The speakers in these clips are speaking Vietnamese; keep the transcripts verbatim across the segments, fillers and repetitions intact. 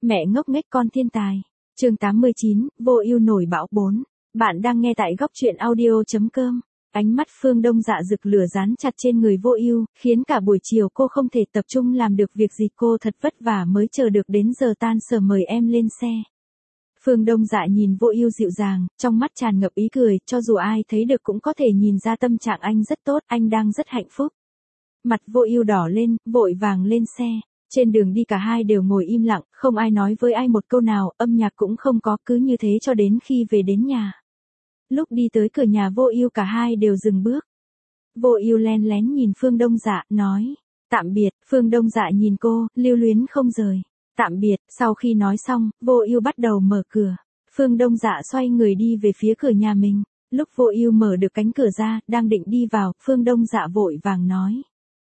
Mẹ ngốc nghếch con thiên tài. Chương tám mươi chín, Vô Ưu nổi bão bốn. Bạn đang nghe tại góc truyện audio chấm com. Ánh mắt Phương Đông Dạ rực lửa dán chặt trên người Vô Ưu, khiến cả buổi chiều cô không thể tập trung làm được việc gì. Cô thật vất vả mới chờ được đến giờ tan sở mời em lên xe. Phương Đông Dạ nhìn Vô Ưu dịu dàng, trong mắt tràn ngập ý cười, cho dù ai thấy được cũng có thể nhìn ra tâm trạng anh rất tốt, anh đang rất hạnh phúc. Mặt Vô Ưu đỏ lên, vội vàng lên xe. Trên đường đi cả hai đều ngồi im lặng, không ai nói với ai một câu nào, âm nhạc cũng không có, cứ như thế cho đến khi về đến nhà. Lúc đi tới cửa nhà Vô Ưu cả hai đều dừng bước. Vô Ưu len lén nhìn Phương Đông Dạ, nói, tạm biệt. Phương Đông Dạ nhìn cô, lưu luyến không rời. Tạm biệt. Sau khi nói xong, Vô Ưu bắt đầu mở cửa. Phương Đông Dạ xoay người đi về phía cửa nhà mình. Lúc Vô Ưu mở được cánh cửa ra, đang định đi vào, Phương Đông Dạ vội vàng nói,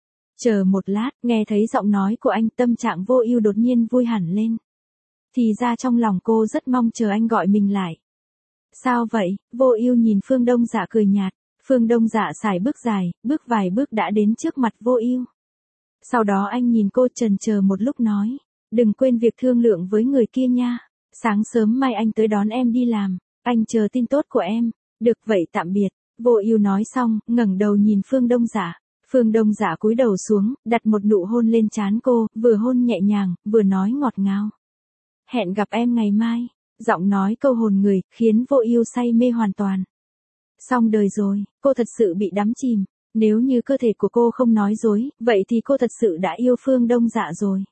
chờ một lát. Nghe thấy giọng nói của anh, tâm trạng Vô Ưu đột nhiên vui hẳn lên. Thì ra trong lòng cô rất mong chờ anh gọi mình lại. Sao vậy? Vô Ưu nhìn Phương Đông Dạ cười nhạt. Phương Đông Dạ sải bước dài, bước vài bước đã đến trước mặt Vô Ưu. Sau đó anh nhìn cô chần chờ một lúc nói, đừng quên việc thương lượng với người kia nha. Sáng sớm mai anh tới đón em đi làm, anh chờ tin tốt của em. Được vậy tạm biệt. Vô Ưu nói xong, ngẩng đầu nhìn Phương Đông Dạ. Phương Đông Dạ cúi đầu xuống, đặt một nụ hôn lên trán cô, vừa hôn nhẹ nhàng, vừa nói ngọt ngào. Hẹn gặp em ngày mai. Giọng nói câu hồn người, khiến Vô Ưu say mê hoàn toàn. Xong đời rồi, cô thật sự bị đắm chìm. Nếu như cơ thể của cô không nói dối, vậy thì cô thật sự đã yêu Phương Đông Dạ rồi.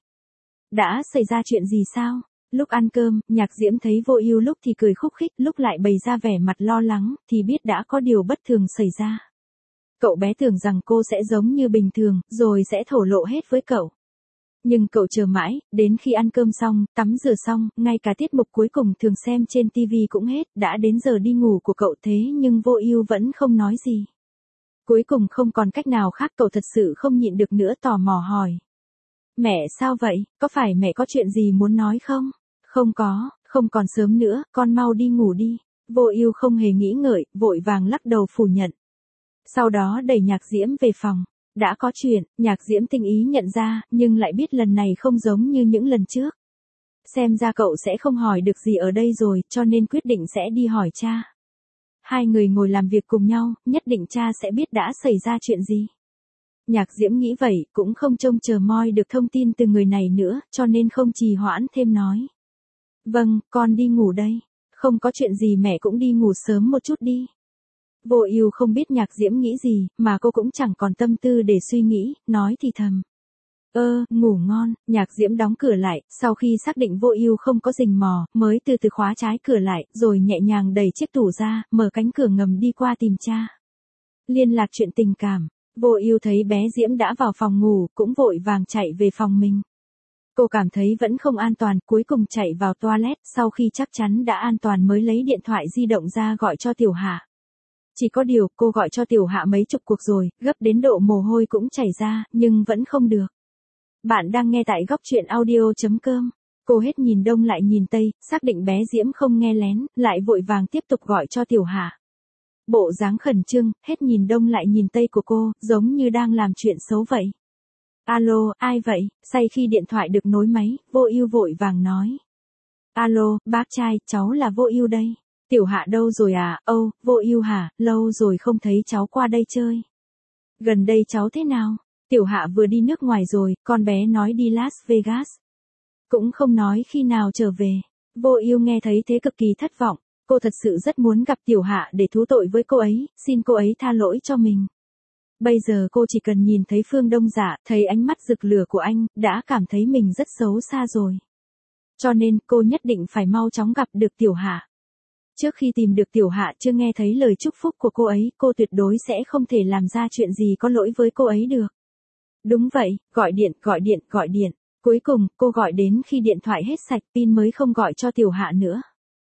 Đã xảy ra chuyện gì sao? Lúc ăn cơm, Nhạc Diễm thấy Vô Ưu lúc thì cười khúc khích, lúc lại bày ra vẻ mặt lo lắng, thì biết đã có điều bất thường xảy ra. Cậu bé tưởng rằng cô sẽ giống như bình thường, rồi sẽ thổ lộ hết với cậu. Nhưng cậu chờ mãi, đến khi ăn cơm xong, tắm rửa xong, ngay cả tiết mục cuối cùng thường xem trên ti vi cũng hết, đã đến giờ đi ngủ của cậu thế nhưng Vô Ưu vẫn không nói gì. Cuối cùng không còn cách nào khác, cậu thật sự không nhịn được nữa, tò mò hỏi. Mẹ sao vậy, có phải mẹ có chuyện gì muốn nói không? Không có, không còn sớm nữa, con mau đi ngủ đi. Vô Ưu không hề nghĩ ngợi, vội vàng lắc đầu phủ nhận. Sau đó đẩy Nhạc Diễm về phòng. Đã có chuyện, Nhạc Diễm tinh ý nhận ra, nhưng lại biết lần này không giống như những lần trước. Xem ra cậu sẽ không hỏi được gì ở đây rồi, cho nên quyết định sẽ đi hỏi cha. Hai người ngồi làm việc cùng nhau, nhất định cha sẽ biết đã xảy ra chuyện gì. Nhạc Diễm nghĩ vậy, cũng không trông chờ moi được thông tin từ người này nữa, cho nên không trì hoãn thêm nói. Vâng, con đi ngủ đây. Không có chuyện gì mẹ cũng đi ngủ sớm một chút đi. Vô Ưu không biết Nhạc Diễm nghĩ gì, mà cô cũng chẳng còn tâm tư để suy nghĩ, nói thì thầm. Ơ, ngủ ngon. Nhạc Diễm đóng cửa lại, sau khi xác định Vô Ưu không có rình mò, mới từ từ khóa trái cửa lại, rồi nhẹ nhàng đẩy chiếc tủ ra, mở cánh cửa ngầm đi qua tìm cha. Liên lạc chuyện tình cảm. Vô Ưu thấy bé Diễm đã vào phòng ngủ, cũng vội vàng chạy về phòng mình. Cô cảm thấy vẫn không an toàn, cuối cùng chạy vào toilet, sau khi chắc chắn đã an toàn mới lấy điện thoại di động ra gọi cho Tiểu Hạ. Chỉ có điều, cô gọi cho Tiểu Hạ mấy chục cuộc rồi, gấp đến độ mồ hôi cũng chảy ra, nhưng vẫn không được. Bạn đang nghe tại góc truyện audio chấm com. Cô hết nhìn đông lại nhìn tây, xác định bé Diễm không nghe lén, lại vội vàng tiếp tục gọi cho Tiểu Hạ. Bộ dáng khẩn trương, hết nhìn đông lại nhìn tây của cô, giống như đang làm chuyện xấu vậy. Alo, ai vậy? Say khi điện thoại được nối máy, Vô Ưu vội vàng nói. Alo, bác trai, cháu là Vô Ưu đây. Tiểu Hạ đâu rồi à? Âu, Vô Ưu hả? Lâu rồi không thấy cháu qua đây chơi. Gần đây cháu thế nào? Tiểu Hạ vừa đi nước ngoài rồi, con bé nói đi Las Vegas. Cũng không nói khi nào trở về. Vô Ưu nghe thấy thế cực kỳ thất vọng. Cô thật sự rất muốn gặp Tiểu Hạ để thú tội với cô ấy, xin cô ấy tha lỗi cho mình. Bây giờ cô chỉ cần nhìn thấy Phương Đông Dạ, thấy ánh mắt rực lửa của anh, đã cảm thấy mình rất xấu xa rồi. Cho nên cô nhất định phải mau chóng gặp được Tiểu Hạ. Trước khi tìm được Tiểu Hạ chưa nghe thấy lời chúc phúc của cô ấy, cô tuyệt đối sẽ không thể làm ra chuyện gì có lỗi với cô ấy được. Đúng vậy, gọi điện, gọi điện, gọi điện. Cuối cùng, cô gọi đến khi điện thoại hết sạch pin mới không gọi cho Tiểu Hạ nữa.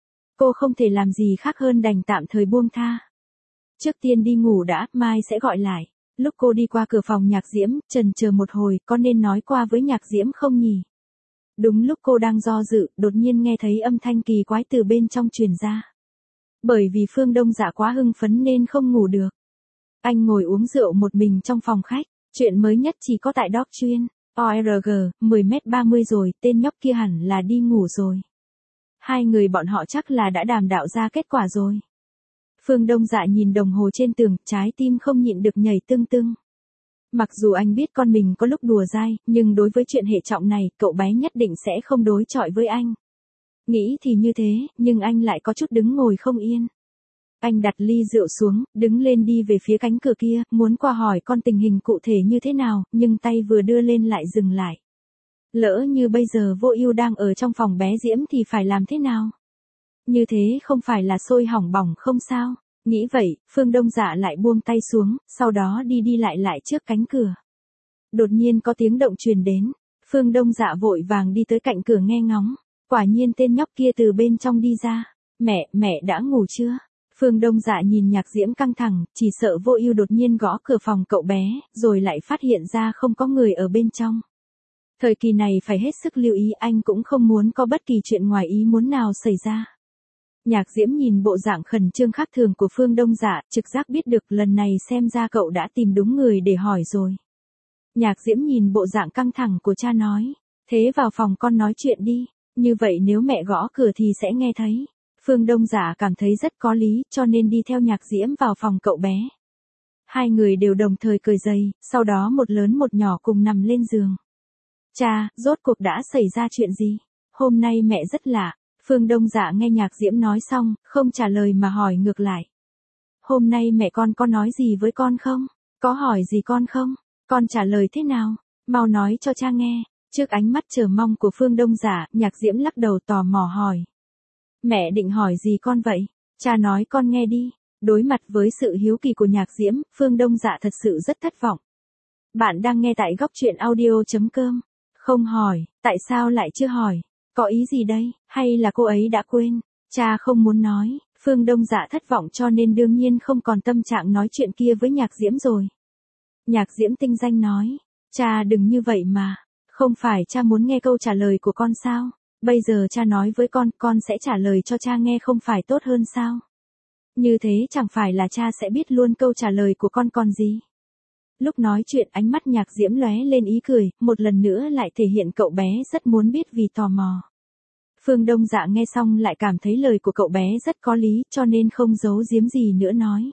Cô không thể làm gì khác hơn đành tạm thời buông tha. Trước tiên đi ngủ đã, mai sẽ gọi lại. Lúc cô đi qua cửa phòng Nhạc Diễm, chần chờ một hồi, có nên nói qua với Nhạc Diễm không nhỉ? Đúng lúc cô đang do dự, đột nhiên nghe thấy âm thanh kỳ quái từ bên trong truyền ra. Bởi vì Phương Đông Dạ quá hưng phấn nên không ngủ được. Anh ngồi uống rượu một mình trong phòng khách. Chuyện mới nhất chỉ có tại Doc Chuyên. o rờ giê, mười mét ba mươi rồi, tên nhóc kia hẳn là đi ngủ rồi. Hai người bọn họ chắc là đã đàm đạo ra kết quả rồi. Phương Đông Dạ nhìn đồng hồ trên tường, trái tim không nhịn được nhảy tưng tưng. Mặc dù anh biết con mình có lúc đùa dai, nhưng đối với chuyện hệ trọng này, cậu bé nhất định sẽ không đối chọi với anh. Nghĩ thì như thế, nhưng anh lại có chút đứng ngồi không yên. Anh đặt ly rượu xuống, đứng lên đi về phía cánh cửa kia, muốn qua hỏi con tình hình cụ thể như thế nào, nhưng tay vừa đưa lên lại dừng lại. Lỡ như bây giờ Vô Ưu đang ở trong phòng bé Diễm thì phải làm thế nào? Như thế không phải là sôi hỏng bỏng không sao? Nghĩ vậy, Phương Đông Dạ lại buông tay xuống, sau đó đi đi lại lại trước cánh cửa. Đột nhiên có tiếng động truyền đến, Phương Đông Dạ vội vàng đi tới cạnh cửa nghe ngóng. Quả nhiên tên nhóc kia từ bên trong đi ra. Mẹ, mẹ đã ngủ chưa? Phương Đông Dạ nhìn Nhạc Diễm căng thẳng, chỉ sợ Vô Ưu đột nhiên gõ cửa phòng cậu bé, rồi lại phát hiện ra không có người ở bên trong. Thời kỳ này phải hết sức lưu ý, anh cũng không muốn có bất kỳ chuyện ngoài ý muốn nào xảy ra. Nhạc Diễm nhìn bộ dạng khẩn trương khác thường của Phương Đông Dạ, trực giác biết được lần này xem ra cậu đã tìm đúng người để hỏi rồi. Nhạc Diễm nhìn bộ dạng căng thẳng của cha nói, thế vào phòng con nói chuyện đi, như vậy nếu mẹ gõ cửa thì sẽ nghe thấy. Phương Đông Dạ cảm thấy rất có lý, cho nên đi theo Nhạc Diễm vào phòng cậu bé. Hai người đều đồng thời cởi giày, sau đó một lớn một nhỏ cùng nằm lên giường. Cha, rốt cuộc đã xảy ra chuyện gì? Hôm nay mẹ rất lạ. Phương Đông Dạ nghe Nhạc Diễm nói xong, không trả lời mà hỏi ngược lại. Hôm nay mẹ con có nói gì với con không? Có hỏi gì con không? Con trả lời thế nào? Mau nói cho cha nghe. Trước ánh mắt chờ mong của Phương Đông Dạ, Nhạc Diễm lắc đầu tò mò hỏi. Mẹ định hỏi gì con vậy? Cha nói con nghe đi. Đối mặt với sự hiếu kỳ của Nhạc Diễm, Phương Đông Dạ thật sự rất thất vọng. Bạn đang nghe tại góc truyện audio chấm com. Không hỏi, tại sao lại chưa hỏi? Có ý gì đây, hay là cô ấy đã quên? Cha không muốn nói, Phương Đông Dạ thất vọng cho nên đương nhiên không còn tâm trạng nói chuyện kia với Nhạc Diễm rồi. Nhạc Diễm tinh danh nói, cha đừng như vậy mà, không phải cha muốn nghe câu trả lời của con sao? Bây giờ cha nói với con, con sẽ trả lời cho cha nghe không phải tốt hơn sao? Như thế chẳng phải là cha sẽ biết luôn câu trả lời của con còn gì? Lúc nói chuyện ánh mắt Nhạc Diễm lóe lên ý cười, một lần nữa lại thể hiện cậu bé rất muốn biết vì tò mò. Phương Đông Dạ nghe xong lại cảm thấy lời của cậu bé rất có lý, cho nên không giấu giếm gì nữa nói.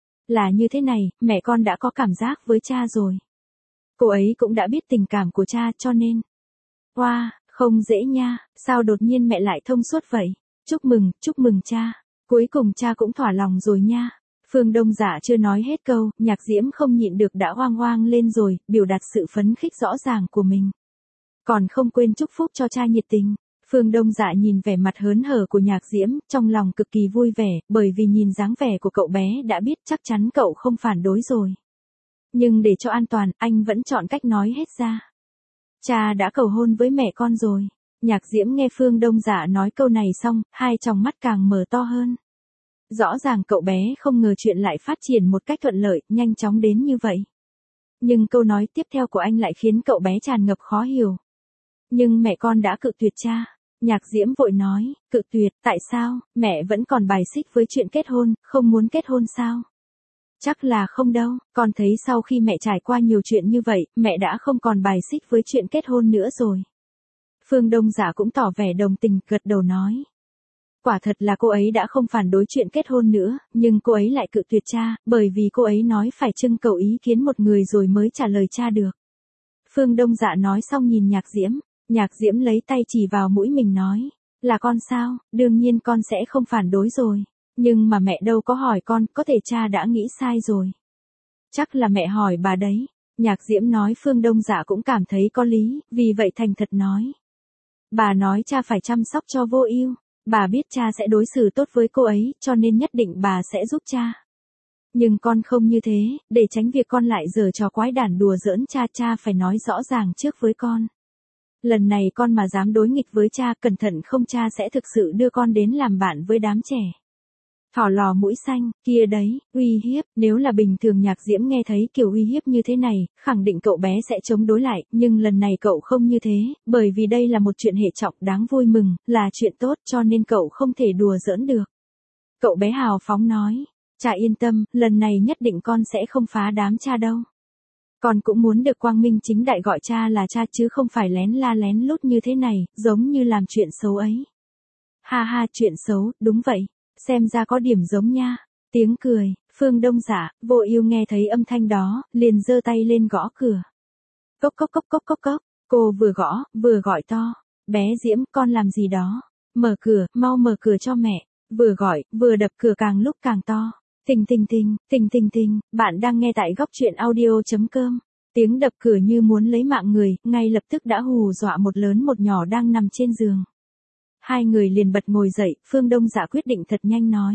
Là như thế này, mẹ con đã có cảm giác với cha rồi. Cô ấy cũng đã biết tình cảm của cha cho nên. Wow, không dễ nha, sao đột nhiên mẹ lại thông suốt vậy? Chúc mừng, chúc mừng cha. Cuối cùng cha cũng thỏa lòng rồi nha. Phương Đông Dạ chưa nói hết câu, Nhạc Diễm không nhịn được đã hoang hoang lên rồi, biểu đạt sự phấn khích rõ ràng của mình. Còn không quên chúc phúc cho cha nhiệt tình. Phương Đông Dạ nhìn vẻ mặt hớn hở của Nhạc Diễm, trong lòng cực kỳ vui vẻ, bởi vì nhìn dáng vẻ của cậu bé đã biết chắc chắn cậu không phản đối rồi. Nhưng để cho an toàn, anh vẫn chọn cách nói hết ra. Cha đã cầu hôn với mẹ con rồi. Nhạc Diễm nghe Phương Đông Dạ nói câu này xong, hai tròng mắt càng mở to hơn. Rõ ràng cậu bé không ngờ chuyện lại phát triển một cách thuận lợi, nhanh chóng đến như vậy. Nhưng câu nói tiếp theo của anh lại khiến cậu bé tràn ngập khó hiểu. Nhưng mẹ con đã cự tuyệt cha. Nhạc Diễm vội nói, cự tuyệt, tại sao, mẹ vẫn còn bài xích với chuyện kết hôn, không muốn kết hôn sao? Chắc là không đâu, con thấy sau khi mẹ trải qua nhiều chuyện như vậy, mẹ đã không còn bài xích với chuyện kết hôn nữa rồi. Phương Đông Dạ cũng tỏ vẻ đồng tình, gật đầu nói. Quả thật là cô ấy đã không phản đối chuyện kết hôn nữa, nhưng cô ấy lại cự tuyệt cha, bởi vì cô ấy nói phải trưng cầu ý kiến một người rồi mới trả lời cha được. Phương Đông Dạ nói xong nhìn Nhạc Diễm, Nhạc Diễm lấy tay chỉ vào mũi mình nói, là con sao, đương nhiên con sẽ không phản đối rồi, nhưng mà mẹ đâu có hỏi con, có thể cha đã nghĩ sai rồi. Chắc là mẹ hỏi bà đấy. Nhạc Diễm nói Phương Đông Dạ cũng cảm thấy có lý, vì vậy thành thật nói. Bà nói cha phải chăm sóc cho Vô Ưu. Bà biết cha sẽ đối xử tốt với cô ấy, cho nên nhất định bà sẽ giúp cha. Nhưng con không như thế, để tránh việc con lại giở trò quái đản đùa giỡn cha, cha phải nói rõ ràng trước với con. Lần này con mà dám đối nghịch với cha, cẩn thận không cha sẽ thực sự đưa con đến làm bạn với đám trẻ. Thỏ lò mũi xanh, kia đấy, uy hiếp, nếu là bình thường Nhạc Diễm nghe thấy kiểu uy hiếp như thế này, khẳng định cậu bé sẽ chống đối lại, nhưng lần này cậu không như thế, bởi vì đây là một chuyện hệ trọng đáng vui mừng, là chuyện tốt cho nên cậu không thể đùa giỡn được. Cậu bé hào phóng nói, cha yên tâm, lần này nhất định con sẽ không phá đám cha đâu. Con cũng muốn được quang minh chính đại gọi cha là cha chứ không phải lén la lén lút như thế này, giống như làm chuyện xấu ấy. Ha ha, chuyện xấu, đúng vậy. Xem ra có điểm giống nha. Tiếng cười, Phương Đông Dạ, Vô Ưu nghe thấy âm thanh đó, liền giơ tay lên gõ cửa. Cốc cốc cốc cốc cốc cốc, cô vừa gõ, vừa gọi to. Bé Diễm, con làm gì đó? Mở cửa, mau mở cửa cho mẹ. Vừa gọi, vừa đập cửa càng lúc càng to. Tình tình tình, tình tình tình, bạn đang nghe tại góc truyện audio.com. Tiếng đập cửa như muốn lấy mạng người, ngay lập tức đã hù dọa một lớn một nhỏ đang nằm trên giường. Hai người liền bật ngồi dậy, Phương Đông Dạ quyết định thật nhanh nói.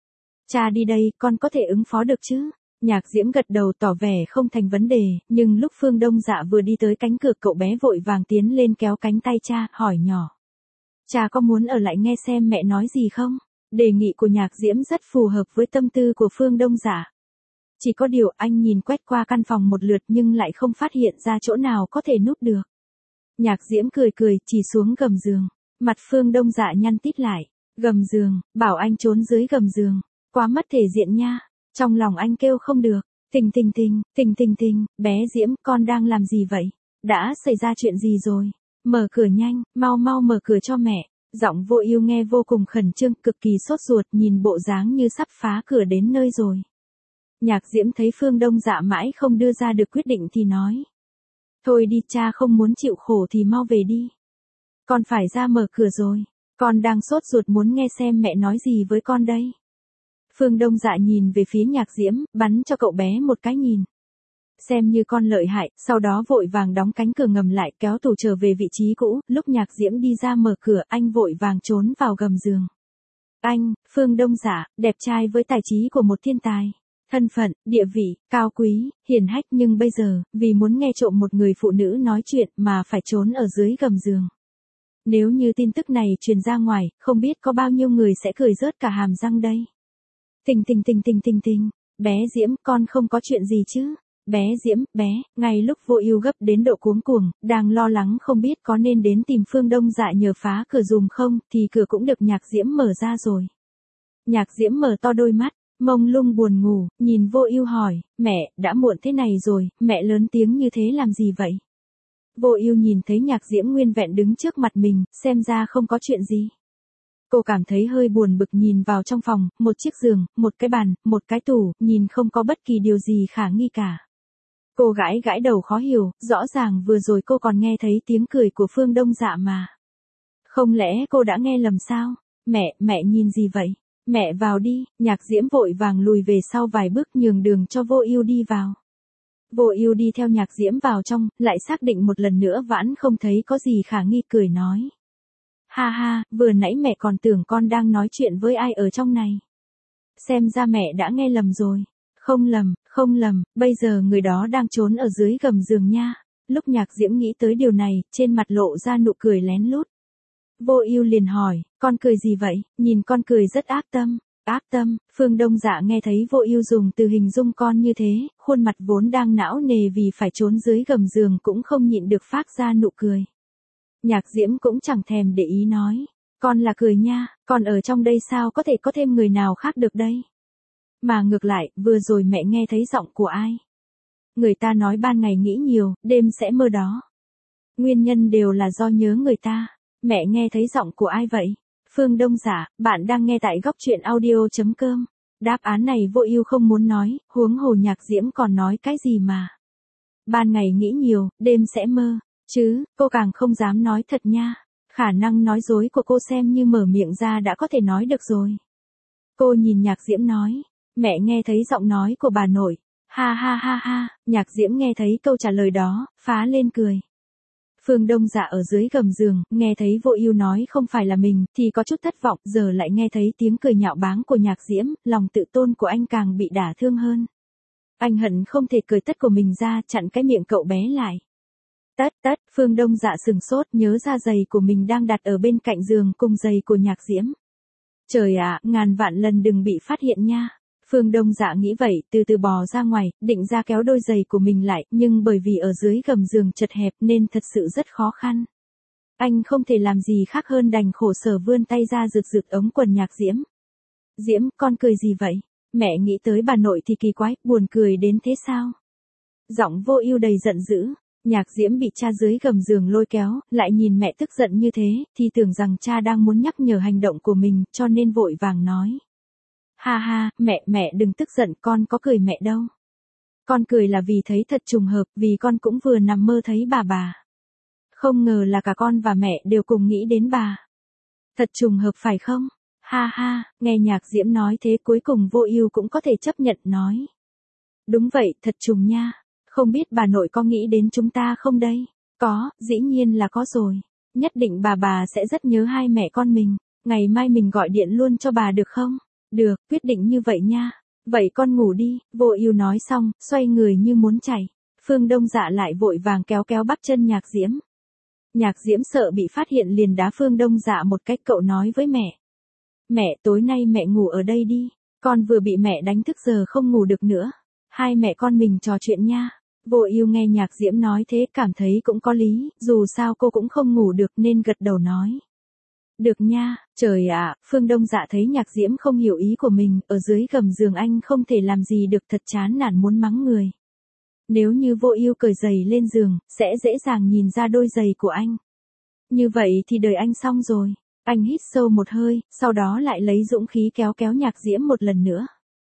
Cha đi đây, con có thể ứng phó được chứ? Nhạc Diễm gật đầu tỏ vẻ không thành vấn đề, nhưng lúc Phương Đông Dạ vừa đi tới cánh cửa cậu bé vội vàng tiến lên kéo cánh tay cha, hỏi nhỏ. Cha có muốn ở lại nghe xem mẹ nói gì không? Đề nghị của Nhạc Diễm rất phù hợp với tâm tư của Phương Đông Dạ. Chỉ có điều anh nhìn quét qua căn phòng một lượt nhưng lại không phát hiện ra chỗ nào có thể núp được. Nhạc Diễm cười cười chỉ xuống gầm giường. Mặt Phương Đông Dạ nhăn tít lại. Gầm giường, bảo anh trốn dưới gầm giường. Quá mất thể diện nha. Trong lòng anh kêu không được. Tình tình tình, tình tình tình, bé Diễm, con đang làm gì vậy? Đã xảy ra chuyện gì rồi? Mở cửa nhanh, mau mau mở cửa cho mẹ. Giọng Vô Ưu nghe vô cùng khẩn trương, cực kỳ sốt ruột, nhìn bộ dáng như sắp phá cửa đến nơi rồi. Nhạc Diễm thấy Phương Đông Dạ mãi không đưa ra được quyết định thì nói. Thôi đi, cha không muốn chịu khổ thì mau về đi. Con phải ra mở cửa rồi. Con đang sốt ruột muốn nghe xem mẹ nói gì với con đây. Phương Đông Dạ nhìn về phía Nhạc Diễm, bắn cho cậu bé một cái nhìn. Xem như con lợi hại, sau đó vội vàng đóng cánh cửa ngầm lại, kéo tủ trở về vị trí cũ. Lúc Nhạc Diễm đi ra mở cửa, anh vội vàng trốn vào gầm giường. Anh, Phương Đông Dạ, đẹp trai với tài trí của một thiên tài. Thân phận, địa vị, cao quý, hiển hách, nhưng bây giờ, vì muốn nghe trộm một người phụ nữ nói chuyện mà phải trốn ở dưới gầm giường. Nếu như tin tức này truyền ra ngoài, không biết có bao nhiêu người sẽ cười rớt cả hàm răng đây. Tình tình tình tình tình tình, bé Diễm, con không có chuyện gì chứ? Bé Diễm, bé, ngay lúc Vô Ưu gấp đến độ cuống cuồng, đang lo lắng không biết có nên đến tìm Phương Đông Dạ nhờ phá cửa dùm không, thì cửa cũng được Nhạc Diễm mở ra rồi. Nhạc Diễm mở to đôi mắt, mông lung buồn ngủ, nhìn Vô Ưu hỏi, mẹ, đã muộn thế này rồi, mẹ lớn tiếng như thế làm gì vậy? Vô Ưu nhìn thấy Nhạc Diễm nguyên vẹn đứng trước mặt mình, xem ra không có chuyện gì. Cô cảm thấy hơi buồn bực nhìn vào trong phòng, một chiếc giường, một cái bàn, một cái tủ, nhìn không có bất kỳ điều gì khả nghi cả. Cô gãi gãi đầu khó hiểu, rõ ràng vừa rồi cô còn nghe thấy tiếng cười của Phương Đông Dạ mà. Không lẽ cô đã nghe lầm sao? Mẹ, mẹ nhìn gì vậy? Mẹ vào đi, Nhạc Diễm vội vàng lùi về sau vài bước nhường đường cho Vô Ưu đi vào. Vô Ưu đi theo Nhạc Diễm vào trong, lại xác định một lần nữa vẫn không thấy có gì khả nghi, cười nói. Ha ha, vừa nãy mẹ còn tưởng con đang nói chuyện với ai ở trong này. Xem ra mẹ đã nghe lầm rồi. Không lầm, không lầm, bây giờ người đó đang trốn ở dưới gầm giường nha. Lúc Nhạc Diễm nghĩ tới điều này, trên mặt lộ ra nụ cười lén lút. Vô Ưu liền hỏi, con cười gì vậy? Nhìn con cười rất ác tâm. Ác tâm, Phương Đông Dạ nghe thấy Vô Ưu dùng từ hình dung con như thế, khuôn mặt vốn đang não nề vì phải trốn dưới gầm giường cũng không nhịn được phát ra nụ cười. Nhạc Diễm cũng chẳng thèm để ý nói, con là cười nha, còn ở trong đây sao có thể có thêm người nào khác được đây? Mà ngược lại, vừa rồi mẹ nghe thấy giọng của ai? Người ta nói ban ngày nghĩ nhiều, đêm sẽ mơ đó. Nguyên nhân đều là do nhớ người ta. Mẹ nghe thấy giọng của ai vậy? Phương Đông Dạ, bạn đang nghe tại góc truyện audio.com. Đáp án này Vô Ưu không muốn nói, huống hồ Nhạc Diễm còn nói cái gì mà. Ban ngày nghĩ nhiều, đêm sẽ mơ. Chứ, cô càng không dám nói thật nha. Khả năng nói dối của cô xem như mở miệng ra đã có thể nói được rồi. Cô nhìn Nhạc Diễm nói, mẹ nghe thấy giọng nói của bà nội. Ha ha ha ha, Nhạc Diễm nghe thấy câu trả lời đó, phá lên cười. Phương Đông Dạ ở dưới gầm giường, nghe thấy Vô Ưu nói không phải là mình, thì có chút thất vọng, giờ lại nghe thấy tiếng cười nhạo báng của Nhạc Diễm, lòng tự tôn của anh càng bị đả thương hơn. Anh hận không thể cười tất của mình ra, chặn cái miệng cậu bé lại. Tất tất, Phương Đông Dạ sừng sốt nhớ ra giày của mình đang đặt ở bên cạnh giường cùng giày của Nhạc Diễm. Trời ạ, ngàn vạn lần đừng bị phát hiện nha. Phương Đông Dạ nghĩ vậy, từ từ bò ra ngoài, định ra kéo đôi giày của mình lại, nhưng bởi vì ở dưới gầm giường chật hẹp nên thật sự rất khó khăn. Anh không thể làm gì khác hơn đành khổ sở vươn tay ra rực rực ống quần Nhạc Diễm. Diễm, con cười gì vậy? Mẹ nghĩ tới bà nội thì kỳ quái, buồn cười đến thế sao? Giọng Vô Ưu đầy giận dữ. Nhạc Diễm bị cha dưới gầm giường lôi kéo, lại nhìn mẹ tức giận như thế, thì tưởng rằng cha đang muốn nhắc nhở hành động của mình, cho nên vội vàng nói. Ha ha, mẹ, mẹ đừng tức giận, con có cười mẹ đâu. Con cười là vì thấy thật trùng hợp, vì con cũng vừa nằm mơ thấy bà bà. Không ngờ là cả con và mẹ đều cùng nghĩ đến bà. Thật trùng hợp phải không? Ha ha, nghe Nhạc Diễm nói thế cuối cùng Vô Ưu cũng có thể chấp nhận nói. Đúng vậy, thật trùng nha. Không biết bà nội có nghĩ đến chúng ta không đây? Có, dĩ nhiên là có rồi. Nhất định bà bà sẽ rất nhớ hai mẹ con mình. Ngày mai mình gọi điện luôn cho bà được không? Được, quyết định như vậy nha. Vậy con ngủ đi, Vô Ưu nói xong, xoay người như muốn chạy. Phương Đông Dạ lại vội vàng kéo kéo bắp chân Nhạc Diễm. Nhạc Diễm sợ bị phát hiện liền đá Phương Đông Dạ một cách, cậu nói với mẹ. Mẹ, tối nay mẹ ngủ ở đây đi. Con vừa bị mẹ đánh thức giờ không ngủ được nữa. Hai mẹ con mình trò chuyện nha. Vô Ưu nghe Nhạc Diễm nói thế cảm thấy cũng có lý, dù sao cô cũng không ngủ được nên gật đầu nói. Được nha, trời ạ, Phương Đông Dạ thấy Nhạc Diễm không hiểu ý của mình, ở dưới gầm giường anh không thể làm gì được, thật chán nản muốn mắng người. Nếu như Vô Ưu cởi giày lên giường, sẽ dễ dàng nhìn ra đôi giày của anh. Như vậy thì đời anh xong rồi. Anh hít sâu một hơi, sau đó lại lấy dũng khí kéo kéo Nhạc Diễm một lần nữa.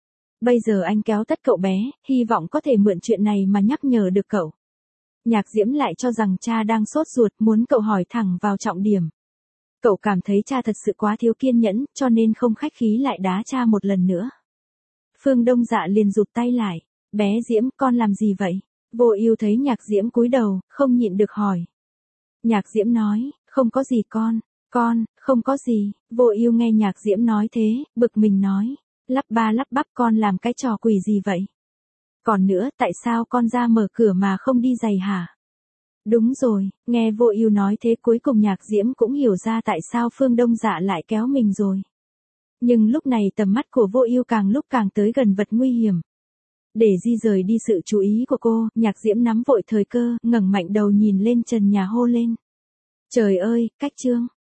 Bây giờ anh kéo tất cậu bé, hy vọng có thể mượn chuyện này mà nhắc nhở được cậu. Nhạc Diễm lại cho rằng cha đang sốt ruột, muốn cậu hỏi thẳng vào trọng điểm. Cậu cảm thấy cha thật sự quá thiếu kiên nhẫn, cho nên không khách khí lại đá cha một lần nữa. Phương Đông Dạ liền rụt tay lại. Bé Diễm, con làm gì vậy? Vô Ưu thấy Nhạc Diễm cúi đầu, không nhịn được hỏi. Nhạc Diễm nói, không có gì con, con, không có gì. Vô Ưu nghe Nhạc Diễm nói thế, bực mình nói. Lắp ba lắp bắp, con làm cái trò quỷ gì vậy? Còn nữa, tại sao con ra mở cửa mà không đi giày hả? Đúng rồi, nghe Vô Ưu nói thế cuối cùng Nhạc Diễm cũng hiểu ra tại sao Phương Đông Dạ lại kéo mình rồi. Nhưng lúc này tầm mắt của Vô Ưu càng lúc càng tới gần vật nguy hiểm. Để di rời đi sự chú ý của cô, Nhạc Diễm nắm vội thời cơ, ngẩng mạnh đầu nhìn lên trần nhà hô lên. Trời ơi, cách Trương.